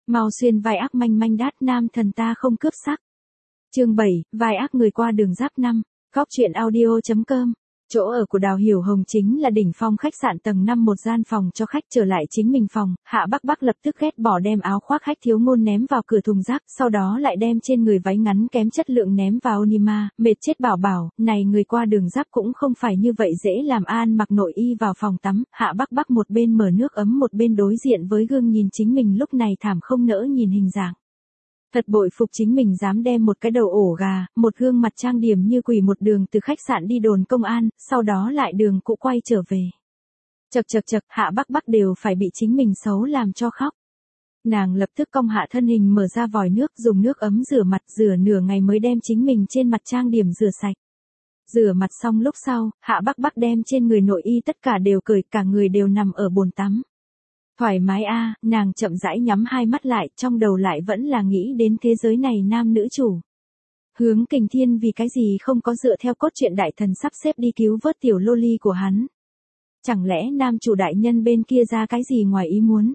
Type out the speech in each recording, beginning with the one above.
Mau xuyên vai ác manh manh đát nam thần ta không cướp sắc. Chương 7, vai ác người qua đường giáp 5. Góc truyện audio.com. Chỗ ở của Đào Hiểu Hồng chính là đỉnh phong khách sạn tầng 5, một gian phòng cho khách. Trở lại chính mình phòng, Hạ Bắc Bắc lập tức ghét bỏ đem áo khoác khách thiếu ngôn ném vào cửa thùng rác, sau đó lại đem trên người váy ngắn kém chất lượng ném vào Nima, mệt chết bảo bảo, này người qua đường giáp cũng không phải như vậy dễ làm. An mặc nội y vào phòng tắm, Hạ Bắc Bắc một bên mở nước ấm một bên đối diện với gương nhìn chính mình lúc này thảm không nỡ nhìn hình dạng. Thật bội phục chính mình dám đem một cái đầu ổ gà, một gương mặt trang điểm như quỷ một đường từ khách sạn đi đồn công an, sau đó lại đường cũ quay trở về. Chậc, Hạ Bắc Bắc đều phải bị chính mình xấu làm cho khóc. Nàng lập tức cong hạ thân hình mở ra vòi nước, dùng nước ấm rửa mặt, rửa nửa ngày mới đem chính mình trên mặt trang điểm rửa sạch. Rửa mặt xong lúc sau, Hạ Bắc Bắc đem trên người nội y tất cả đều cởi, cả người đều nằm ở bồn tắm. Thoải mái a, nàng chậm rãi nhắm hai mắt lại, trong đầu lại vẫn là nghĩ đến thế giới này nam nữ chủ. Hướng Kình Thiên vì cái gì không có dựa theo cốt truyện đại thần sắp xếp đi cứu vớt tiểu loli của hắn. Chẳng lẽ nam chủ đại nhân bên kia ra cái gì ngoài ý muốn?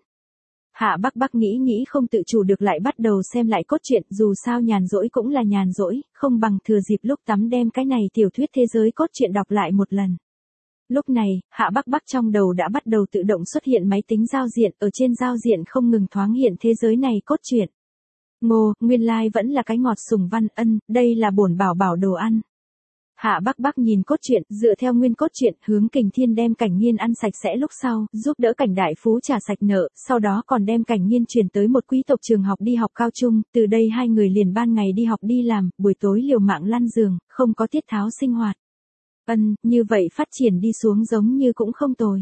Hạ Bắc Bắc nghĩ không tự chủ được lại bắt đầu xem lại cốt truyện, dù sao nhàn rỗi cũng là nhàn rỗi, không bằng thừa dịp lúc tắm đem cái này tiểu thuyết thế giới cốt truyện đọc lại một lần. Lúc này, Hạ Bắc Bắc trong đầu đã bắt đầu tự động xuất hiện máy tính giao diện, ở trên giao diện không ngừng thoáng hiện thế giới này cốt truyện. Ngô, nguyên lai vẫn là cái ngọt sùng văn ân, đây là bổn bảo bảo đồ ăn. Hạ Bắc Bắc nhìn cốt truyện, dựa theo nguyên cốt truyện, Hướng Kình Thiên đem Cảnh Nghiên ăn sạch sẽ lúc sau, giúp đỡ Cảnh Đại Phú trả sạch nợ, sau đó còn đem Cảnh Nghiên chuyển tới một quý tộc trường học đi học cao trung, từ đây hai người liền ban ngày đi học đi làm, buổi tối liều mạng lăn giường, không có tiết tháo sinh hoạt. Như vậy phát triển đi xuống giống như cũng không tồi.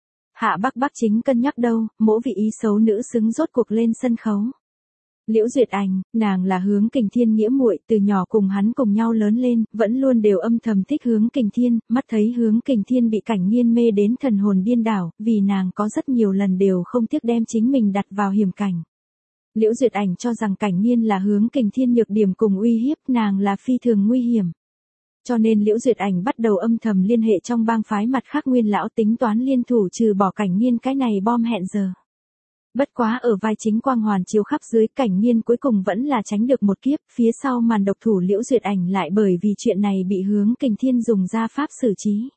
Hạ Bắc Bắc chính cân nhắc đâu, mỗ vị ý xấu nữ xứng rốt cuộc lên sân khấu. Liễu Duyệt Ảnh, nàng là Hướng Kình Thiên nghĩa muội, từ nhỏ cùng hắn cùng nhau lớn lên, vẫn luôn đều âm thầm thích Hướng Kình Thiên, mắt thấy Hướng Kình Thiên bị Cảnh Nghiên mê đến thần hồn điên đảo, vì nàng có rất nhiều lần đều không tiếc đem chính mình đặt vào hiểm cảnh. Liễu Duyệt Ảnh cho rằng Cảnh Nghiên là Hướng Kình Thiên nhược điểm cùng uy hiếp, nàng là phi thường nguy hiểm. Cho nên Liễu Duyệt Ảnh bắt đầu âm thầm liên hệ trong bang phái mặt khác nguyên lão tính toán liên thủ trừ bỏ Cảnh Nghiên cái này bom hẹn giờ. Bất quá ở vai chính quang hoàn chiếu khắp dưới, Cảnh Nghiên cuối cùng vẫn là tránh được một kiếp, phía sau màn độc thủ Liễu Duyệt Ảnh lại bởi vì chuyện này bị Hướng Kình Thiên dùng ra pháp xử trí.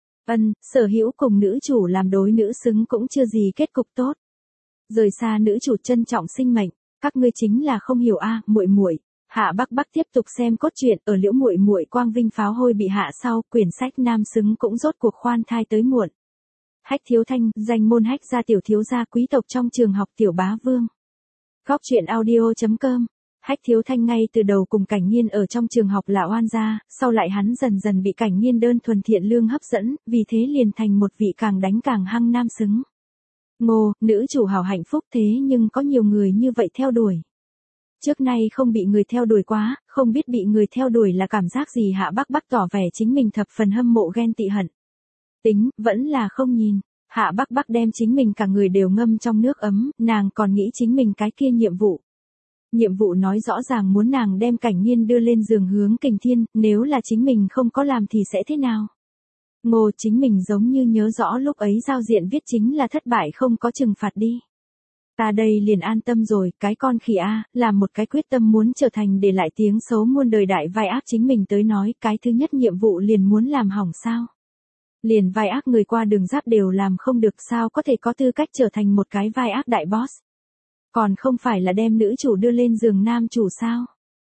Sở hữu cùng nữ chủ làm đối nữ xứng cũng chưa gì kết cục tốt. Rời xa nữ chủ trân trọng sinh mệnh, các ngươi chính là không hiểu a, muội muội. Hạ Bắc Bắc tiếp tục xem cốt truyện, ở Liễu muội muội quang vinh pháo hôi bị hạ sau, quyển sách nam xứng cũng rốt cuộc khoan thai tới muộn. Hách Thiếu Thanh, danh môn Hách gia tiểu thiếu gia quý tộc trong trường học tiểu bá vương. Góc truyện audio.com. Hách Thiếu Thanh ngay từ đầu cùng Cảnh Nghiên ở trong trường học là oan gia, sau lại hắn dần dần bị Cảnh Nghiên đơn thuần thiện lương hấp dẫn, vì thế liền thành một vị càng đánh càng hăng nam xứng. Ngô, nữ chủ hảo hạnh phúc thế nhưng có nhiều người như vậy theo đuổi. Trước nay không bị người theo đuổi quá, không biết bị người theo đuổi là cảm giác gì. Hạ Bắc Bắc tỏ vẻ chính mình thập phần hâm mộ ghen tị hận. Tính, vẫn là không nhìn. Hạ Bắc Bắc đem chính mình cả người đều ngâm trong nước ấm, nàng còn nghĩ chính mình cái kia nhiệm vụ. Nhiệm vụ nói rõ ràng muốn nàng đem Cảnh Nghiên đưa lên giường Hướng Kình Thiên, nếu là chính mình không có làm thì sẽ thế nào? Ngô, chính mình giống như nhớ rõ lúc ấy giao diện viết chính là thất bại không có trừng phạt đi. Ta đây liền an tâm rồi, cái con khỉ a, làm một cái quyết tâm muốn trở thành để lại tiếng xấu muôn đời đại vai ác chính mình tới nói, cái thứ nhất nhiệm vụ liền muốn làm hỏng sao? Liền vai ác người qua đường giáp đều làm không được, sao có thể có tư cách trở thành một cái vai ác đại boss? Còn không phải là đem nữ chủ đưa lên giường nam chủ sao?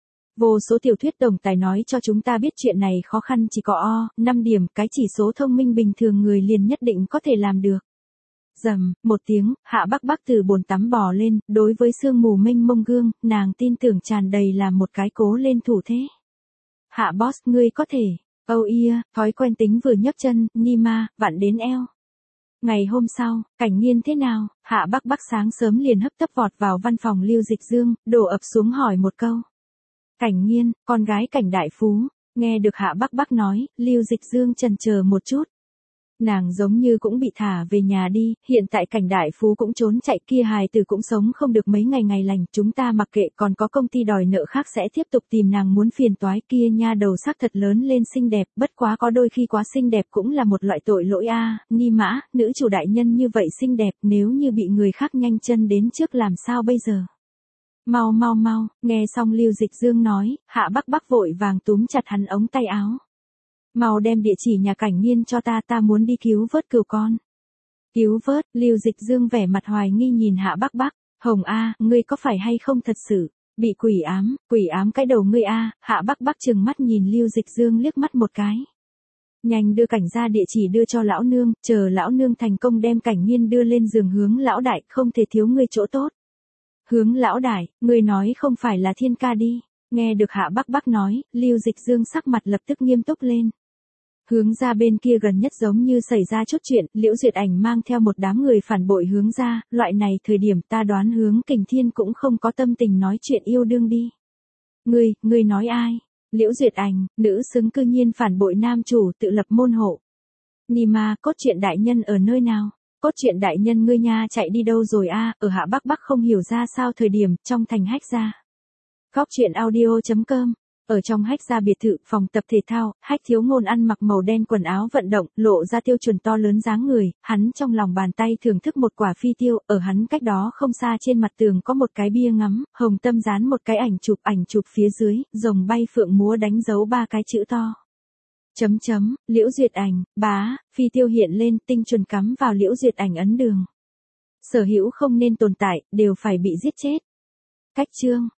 Vô số tiểu thuyết tổng tài nói cho chúng ta biết chuyện này khó khăn chỉ có 5 điểm, cái chỉ số thông minh bình thường người liền nhất định có thể làm được. Rầm, một tiếng, Hạ Bắc Bắc từ bồn tắm bò lên, đối với sương mù mênh mông gương, nàng tin tưởng tràn đầy là một cái cố lên thủ thế. Hạ boss, ngươi có thể. Oh yeah, thói quen tính vừa nhấc chân, Nima, vặn đến eo. Ngày hôm sau, Cảnh Nghiên thế nào? Hạ Bắc Bắc sáng sớm liền hấp tấp vọt vào văn phòng Lưu Dịch Dương, đổ ập xuống hỏi một câu. Cảnh Nghiên, con gái Cảnh Đại Phú, nghe được Hạ Bắc Bắc nói, Lưu Dịch Dương chần chờ một chút. Nàng giống như cũng bị thả về nhà đi, hiện tại Cảnh Đại Phú cũng trốn chạy, kia hài tử cũng sống không được mấy ngày lành, chúng ta mặc kệ, còn có công ty đòi nợ khác sẽ tiếp tục tìm nàng muốn phiền toái. Kia nha đầu sắc thật lớn lên xinh đẹp, bất quá có đôi khi quá xinh đẹp cũng là một loại tội lỗi a. Ni Mã, nữ chủ đại nhân như vậy xinh đẹp, nếu như bị người khác nhanh chân đến trước làm sao bây giờ? Mau mau mau, nghe xong Lưu Dịch Dương nói, Hạ Bắc Bắc vội vàng túm chặt hắn ống tay áo. Mau đem địa chỉ nhà Cảnh Nghiên cho ta muốn đi cứu vớt cừu con. Cứu vớt, Lưu Dịch Dương vẻ mặt hoài nghi nhìn Hạ Bắc Bắc, Hồng A, ngươi có phải hay không thật sự, bị quỷ ám cái đầu ngươi A, Hạ Bắc Bắc trừng mắt nhìn Lưu Dịch Dương liếc mắt một cái. Nhanh đưa cảnh ra địa chỉ đưa cho lão nương, chờ lão nương thành công đem Cảnh Nghiên đưa lên giường Hướng lão đại, không thể thiếu ngươi chỗ tốt. Hướng lão đại, ngươi nói không phải là Thiên ca đi, nghe được Hạ Bắc Bắc nói, Lưu Dịch Dương sắc mặt lập tức nghiêm túc lên. Hướng ra bên kia gần nhất giống như xảy ra chút chuyện, Liễu Duyệt Ảnh mang theo một đám người phản bội Hướng ra, loại này thời điểm ta đoán Hướng Kình Thiên cũng không có tâm tình nói chuyện yêu đương đi. Ngươi nói ai? Liễu Duyệt Ảnh, nữ xứng cư nhiên phản bội nam chủ tự lập môn hộ. Nì mà, cốt truyện đại nhân ở nơi nào? Cốt truyện đại nhân ngươi nha chạy đi đâu rồi a? Ở Hạ Bắc Bắc không hiểu ra sao thời điểm, trong thành Hách gia. Góc truyện audio.com. Ở trong Hách gia biệt thự, phòng tập thể thao, Hách Thiếu Ngôn ăn mặc màu đen quần áo vận động, lộ ra tiêu chuẩn to lớn dáng người, hắn trong lòng bàn tay thưởng thức một quả phi tiêu, ở hắn cách đó không xa trên mặt tường có một cái bia ngắm, hồng tâm dán một cái ảnh chụp phía dưới, rồng bay phượng múa đánh dấu 3 cái chữ to. Liễu Duyệt Ảnh, bá, phi tiêu hiện lên, tinh chuẩn cắm vào Liễu Duyệt Ảnh ấn đường. Sở hữu không nên tồn tại, đều phải bị giết chết. Cách chương